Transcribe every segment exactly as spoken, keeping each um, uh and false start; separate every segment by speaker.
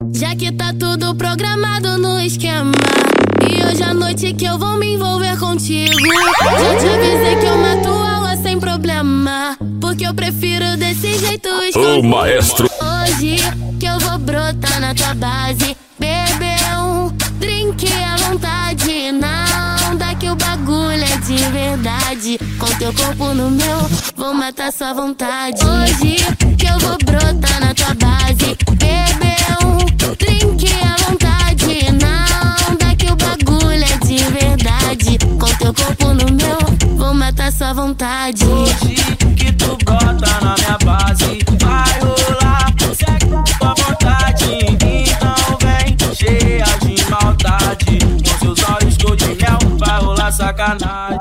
Speaker 1: Já que tá tudo programado no esquema, e hoje à noite que eu vou me envolver contigo. Já te avisei que eu mato aula sem problema, porque eu prefiro desse jeito escondido.
Speaker 2: Ô maestro,
Speaker 1: hoje que eu vou brotar na tua base, beber um drink à vontade. Não dá que o bagulho é de verdade, com teu corpo no meu, vou matar sua vontade. Hoje que eu vou brotar na tua base, beber um drink à vontade. Não dá que o bagulho é de verdade, com teu corpo no meu, vou matar sua vontade.
Speaker 3: Hoje que tu brota na minha base, vai rolar sexo com vontade. Então vem cheia de maldade, com seus olhos cor de mel, vai rolar sacanagem.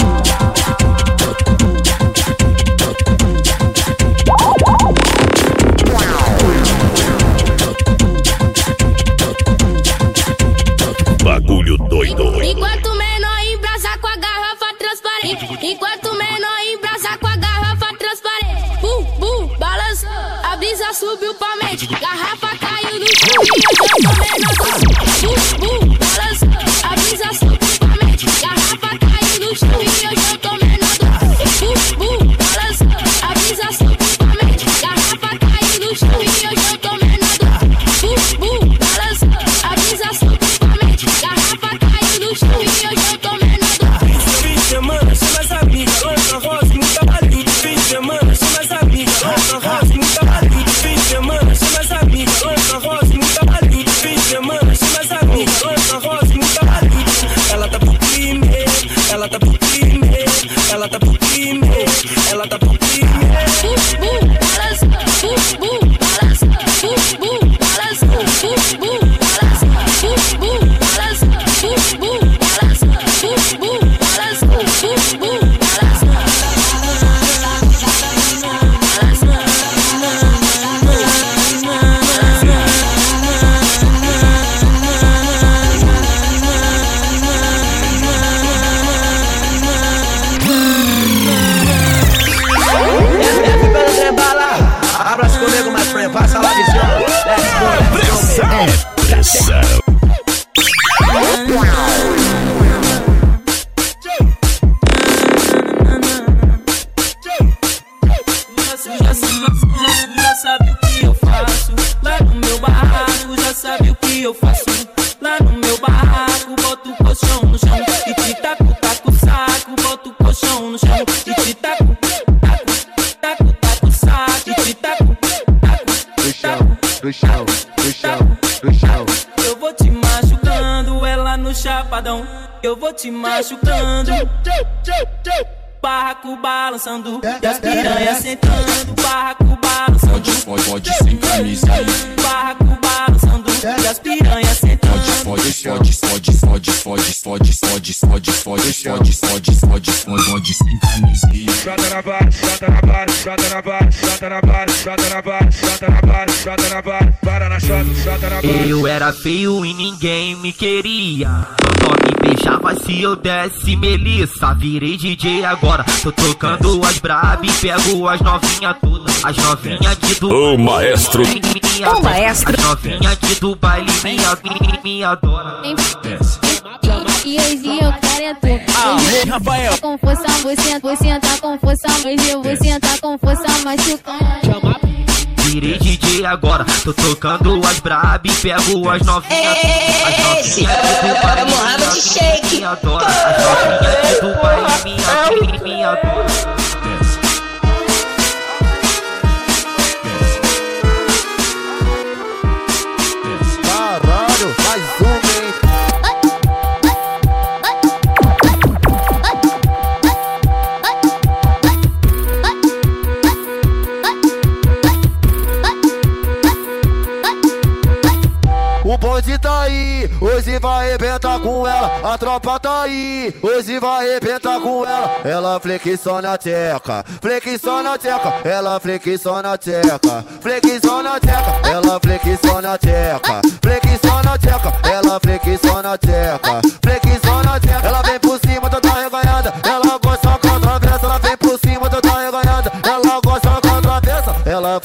Speaker 2: bagulho doido.
Speaker 1: Enquanto o menor embrasa com a garrafa transparente, enquanto o menor embrasa com a garrafa transparente, bum, bum, balançou, a brisa subiu pra mente, garrafa caiu no chão e eu já tô menor. Bum, bum, balançou, a brisa subiu pra mente, garrafa caiu no chão e eu já tô menor. Bum, bum, balançou, a brisa subiu pra mente, garrafa caiu no chão e eu já tô menor. Bum, bum, balançou, a brisa subiu pra mente, garrafa caiu no chão e eu já tô menor.
Speaker 3: Fim de semana, chama as amigas, lança rosa, muita balinha. Fim de semana, chama as amigas, lança rosa, muita balinha. Fim de semana, chama as amigas, lança rosa, muita balinha. Fim de semana, chama as amigas, lança rosa, muita balinha. Ela tá por crime, ela tá por crime, ela tá por crime, ela tá por crime.
Speaker 1: Bum, bum, balança, bum, bum, balança, bum, bum, balança, bum, bum, balança, bum, bum, balança, bum, bum, balança, bum, bum, balança, bum, bum, balança.
Speaker 4: Abraço comigo, mais friend, passa lá, visão. Let's go, let's go, baby.
Speaker 2: Pressão.
Speaker 3: Já sabe o que eu faço lá no meu barraco, já sabe o que eu faço lá no meu barraco. Boto o colchão no chão e te taco, taco o saco. Boto o colchão no chão e te taco, taco, taco, taco o saco. E te taco, taco,
Speaker 4: Do chão, do chão, do chão, do chão.
Speaker 3: eu vou te machucando, ela no chapadão. Eu vou te machucando, barraco balançando, e as piranhas sentando, barraco balançando.
Speaker 5: Pode, pode sem camisa aí.
Speaker 3: Barraco balançando, e as piranhas sentando.
Speaker 5: Fode, fode, fode, fode, fode, fode, fode, fode, fode, fode, fode, fode, fode, sem camisa aí.
Speaker 6: Chata na barra, chata na barra, chata na barra, chata na barra, chata na barra, chata na barra, chata na barra, para na chata, chata na barra.
Speaker 7: Eu era feio e ninguém me queria, só me beijava se eu desse melissa. Virei D J agora, tô tocando as braba e pego as novinha todas. As novinha aqui do
Speaker 2: Ô maestro,
Speaker 7: Ô maestro, as novinha aqui do baile me, me, me adora.
Speaker 5: Desce.
Speaker 1: E hoje eu quero é tu.
Speaker 3: Aê, Rafael.
Speaker 1: Com força, você, você tá com força. Hoje você tá com força machucando.
Speaker 7: Virei D J agora, tô tocando as braba e pego as novinha. As novinha aqui do baile me, me adora. As novinha aqui do baile me, me, me adora.
Speaker 5: Desce. Desce. Desce.
Speaker 4: Caralho, mais um, hein? O bonde tá aí, hoje vai arrebentar com ela. A tropa tá aí, hoje vai arrebentar com ela. Ela flexiona a tcheca, flexiona a tcheca. Ela flexiona a tcheca, flexiona a tcheca. Ela flexiona a tcheca, flexiona a tcheca. Ela flexiona a tcheca, flexiona a tcheca. Ela vem por cima, toda reganhada. Ela gosta com a travessa. Ela vem por cima, toda reganhada. Ela gosta com a travessa. Ela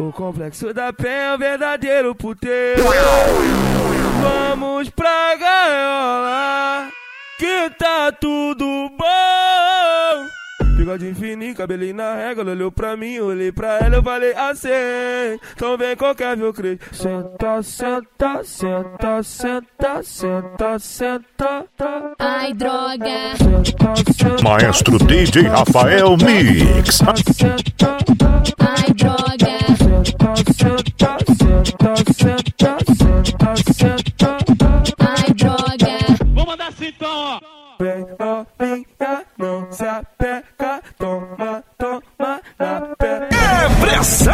Speaker 8: O complexo da penha é um verdadeiro puteiro. Vamos pra gaiola, que tá tudo bom. Bigode fininho, cabelinho na régua. Ela olhou pra mim, olhei pra ela, eu falei assim: então vem qualquer viu crente. Senta, senta, senta, senta, senta, senta.
Speaker 1: Ai, droga.
Speaker 2: Maestro D J Rafael Mix.
Speaker 1: Ai, droga. Ai, droga.
Speaker 6: Vou mandar assim então, ó.
Speaker 8: Vem novinha, não se apega, toma, toma na pé.
Speaker 2: É pressa!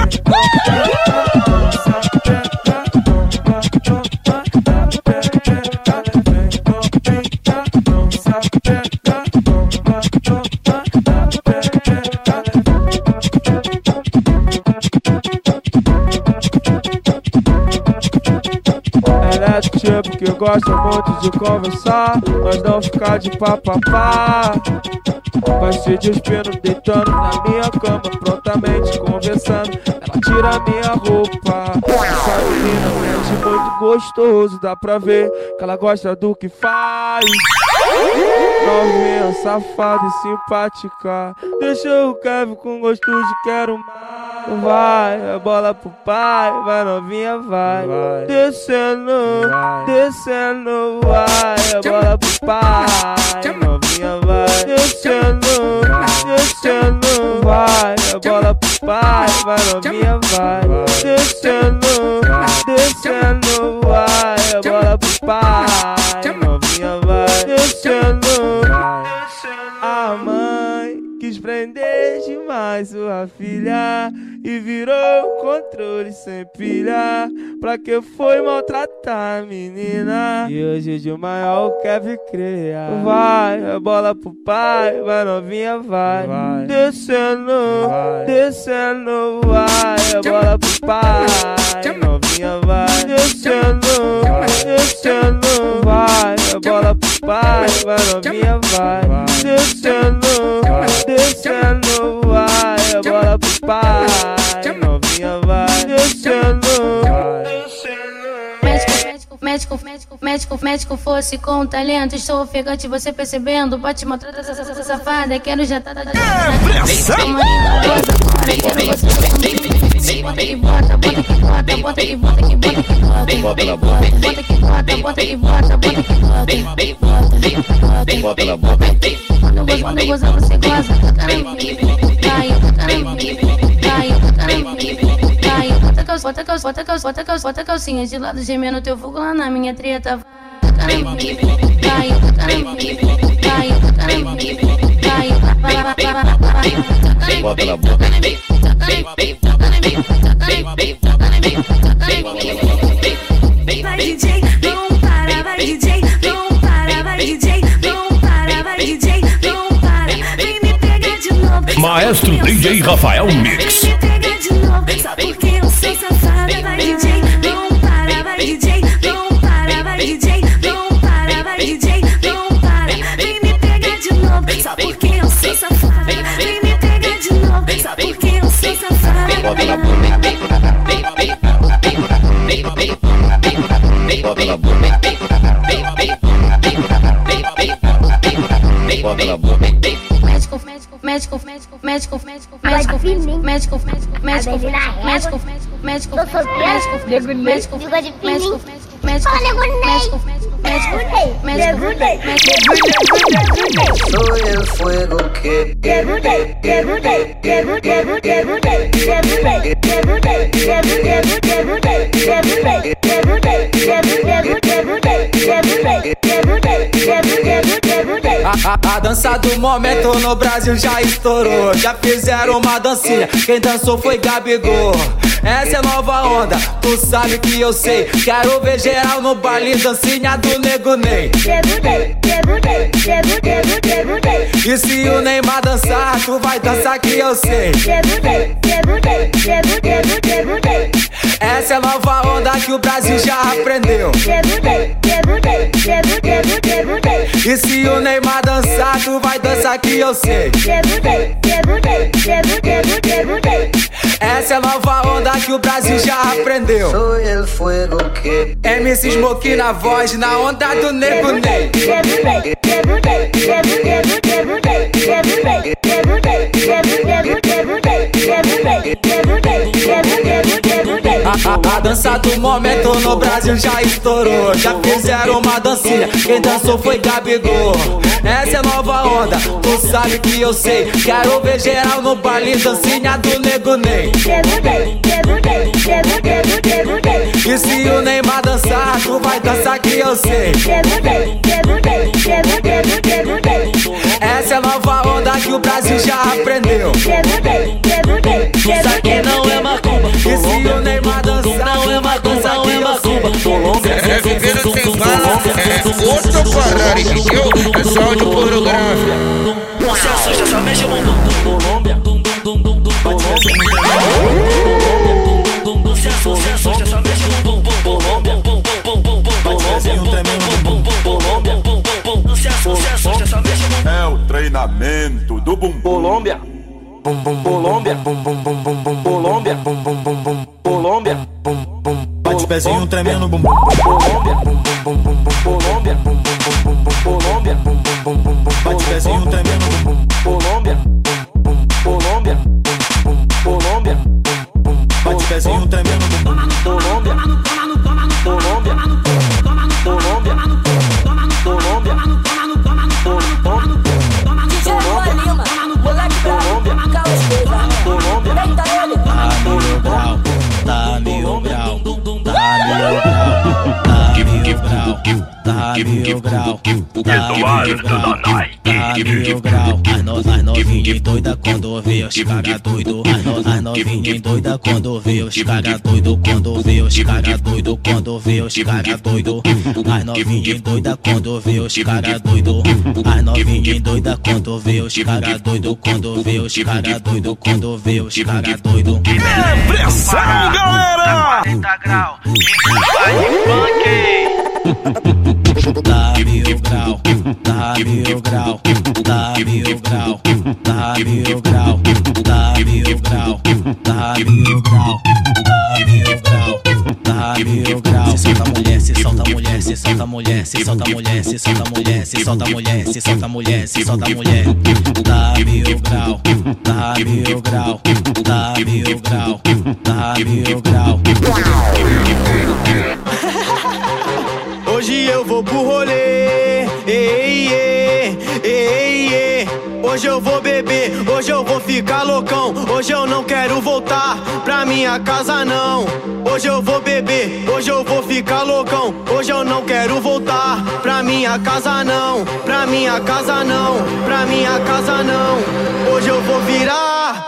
Speaker 8: Ela é do tipo que gosta muito de conversar, mas não ficar de papapá. Vai se despindo, deitando na minha cama, prontamente conversando. Ela tira minha roupa. Essa menina sente muito gostoso, dá pra ver que ela gosta do que faz. Novinha, safada e simpática, deixa o Kevin com gosto de quero mais. Vai, a bola pro pai, vai novinha, vai, vai. Descendo, vai. Descendo, vai, a bola pro pai, novinha, vai. Descendo, descendo, vai, a bola pro pai, vai novinha, vai. Descendo, descendo, vai, a bola pro pai, novinha, vai. Descendo, a mãe quis prender demais sua filha e virou controle sem pilha. Pra que foi maltratar a menina? E hoje de maior quer vir criar. Vai, a bola pro pai, vai novinha, vai, vai. Descendo, vai. Descendo, vai, a bola pro pai, novinha, vai. Descendo, descendo, vai, a bola pro pai, vai novinha, vai, vai. Descendo, descendo, vai, a bola pro pai, novinha, vai. Descendo,
Speaker 1: Médico, médico, médico, médico, médico fosse com talento. Estou ofegante, você percebendo. Pode maltratar essa, essa, essa safada. Quero já tá. Bota que bota, bota que bota, bota que bota que bota que bota, bota na boca, bota que bota, bota que bota, bota que bota, bota na boca. Quando goza você goza, toca na minha, vai, toca na minha, vai, toca na minha. Bota calça, bota calça, bota calça, bota calcinha de lado gemendo teu fogo lá na minha treta. Toca na minha, vai, toca na minha, vai, toca na minha, vai, vai, vai, vai, bota na boca, toca na minha, toca na minha, toca na minha, toca na minha, toca na minha.
Speaker 9: Vai D J, não para, vai D J, não para, vai D J, não para, vai D J, não para, vem me pegar de novo.
Speaker 2: Maestro D J Rafael Mix.
Speaker 9: Vem me pegar de novo, só porque eu sou safada, vai D J, não para, vai D J, não para, vai D J, não para, vai D J, não para, vem me pegar de novo, só porque eu sou safada, vem me pegar de novo, só porque eu sou safada.
Speaker 4: Bota na boca, bota na boca, bota na boca.
Speaker 1: Médico, médico, médico, médico, médico, médico, médico, médico, médico, médico, médico, médico, médico, médico, médico, médico,
Speaker 10: Soy el fuego que
Speaker 9: degudei, degudei, degudei, degudei, degudei, degudei, degudei, degudei, degudei, degudei, degudei, degudei, degudei, degudei.
Speaker 11: A, a dança do momento no Brasil já estourou. Já fizeram uma dancinha, quem dançou foi Gabigol. Essa é nova onda, tu sabe que eu sei. Quero ver geral no baile, dancinha do Nego Ney.
Speaker 9: Degudei, degudei, degudei, degudei.
Speaker 11: E se o Neymar dançar, tu vai dançar que eu sei.
Speaker 9: Degudei, degudei, degudei, degudei.
Speaker 11: Essa é nova onda que o Brasil já aprendeu.
Speaker 9: Degudei, degudei, degudei, degudei.
Speaker 11: E se o Neymar dançar, tu vai dançar que eu sei.
Speaker 9: Degudei, degudei, degudei, degudei.
Speaker 11: Essa é a nova onda que o Brasil já aprendeu. M C Smoke na voz, na onda do Nego Ney. A, a, a dança do momento no Brasil já estourou. Já fizeram uma dancinha, quem dançou foi Gabigol. Essa é a nova onda, tu sabe que eu sei. Quero ver geral no baile, dancinha do Nego Ney. E se o Neymar dançar, tu vai dançar que eu sei. Essa é a nova onda que o Brasil já aprendeu.
Speaker 10: Isso aqui não é macumba.
Speaker 11: E se o Neymar dançar,
Speaker 10: não é macumba, não é macumba.
Speaker 12: É vivendo sem bala, é outro Ferrari, entendeu? É só de pornográfica.
Speaker 10: Não se assusta, só mexe o bumbum. Colômbia. Não se assusta, só mexe o bumbum. Colômbia. Não se assusta, só mexe o bumbum.
Speaker 13: É o treinamento do bumbum.
Speaker 10: Colômbia. Bum bum Colômbia, bum bum bum bum bum Colômbia, bum bum bum bum Colômbia, bum bum
Speaker 14: bate pezinho tremendo bum bum
Speaker 10: Colômbia, bum bum bum bum Colômbia, bum bum bum bum Colômbia, bum bum bum bum
Speaker 14: bate pezinho tremendo bum bum
Speaker 10: Colômbia, bum Colômbia, bum Colômbia, bum
Speaker 14: bate pezinho tremendo bum bum
Speaker 10: Colômbia, Colômbia, Colômbia, Colômbia,
Speaker 14: Tá mil grau, tá mil grau, tá mil grau, tá mil grau, tá mil grau, tá mil grau. As novinhas doida quando vê os caga doido. As novinhas doida quando vê os caga doido. Quando vê os caga doido, quando vê os caga doido. As novinhas doida quando vê os caga doido. As novinhas doida quando vê os caga doido. Quando vê os caga doido, quando vê os caga doido.
Speaker 2: É pressão, galera!
Speaker 10: quarenta graus, funk.
Speaker 14: Tá mil grau, tá mil grau, tá mil grau, tá mil grau, tá mil grau, tá mil grau, tá mil grau, tá mil grau. Se solta mulher, se solta mulher, se solta mulher, se solta mulher, se solta mulher, se solta mulher, se solta mulher, se solta mulher. Tá mil grau, tá mil grau, tá mil grau, tá mil grau.
Speaker 15: Hoje eu vou pro rolê, ei, ei, ei, ei. Hoje eu vou beber, hoje eu vou ficar loucão. Hoje eu não quero voltar pra minha casa não. Hoje eu vou beber, hoje eu vou ficar loucão. Hoje eu não quero voltar pra minha casa não. Pra minha casa não, pra minha casa não. Hoje eu vou virar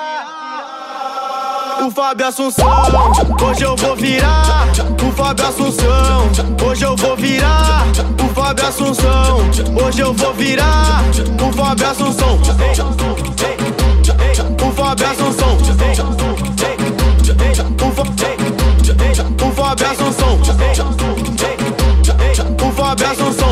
Speaker 15: o Fábio Assunção. Hoje eu vou virar o Fábio Assunção. Hoje eu vou virar o Fábio Assunção. Hoje eu vou virar o Fábio Assunção. O Fábio Assunção. O Fábio Assunção. O Fábio Assunção.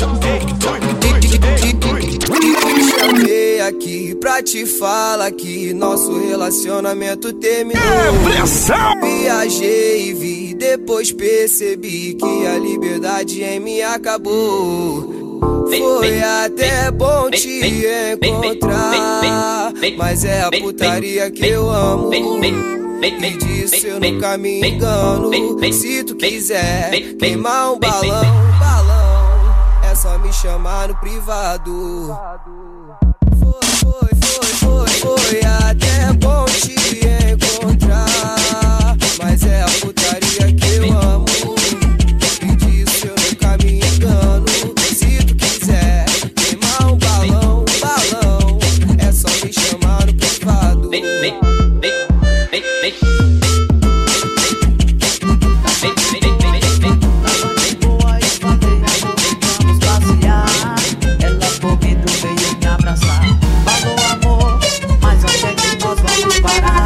Speaker 16: Chamei aqui pra te falar que nosso relacionamento terminou.
Speaker 2: É pressão!
Speaker 16: Viajei e vi, depois percebi que a liberdade em mim acabou. Foi até bom te encontrar, mas é a putaria que eu amo. E disso eu nunca me engano. Se tu quiser queimar um balão, balão, é só me chamar no privado. Foi, foi, foi, foi, foi até bom te encontrar, mas é a putaria que eu amo. E disso eu nunca me engano. Se tu quiser queimar um balão, balão, é só me chamar no privado.
Speaker 10: Vem, vem, vem, vem, vem.
Speaker 17: Parado.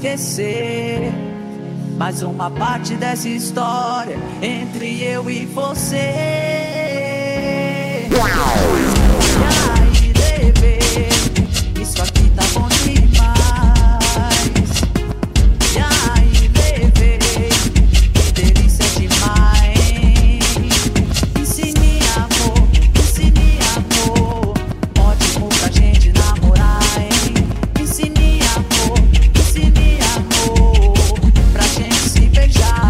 Speaker 17: esquecer mais uma parte dessa história entre eu e você. E aí, bebê, isso aqui tá bom demais. E aí, bebê, que delícia demais. Ensine amor, ensine amor, ótimo pra gente namorar, hein? Ensine amor, ensine amor, pra gente se beijar.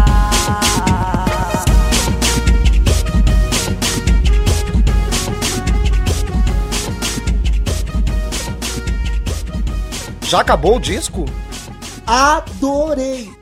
Speaker 18: Já acabou o disco?
Speaker 19: Adorei!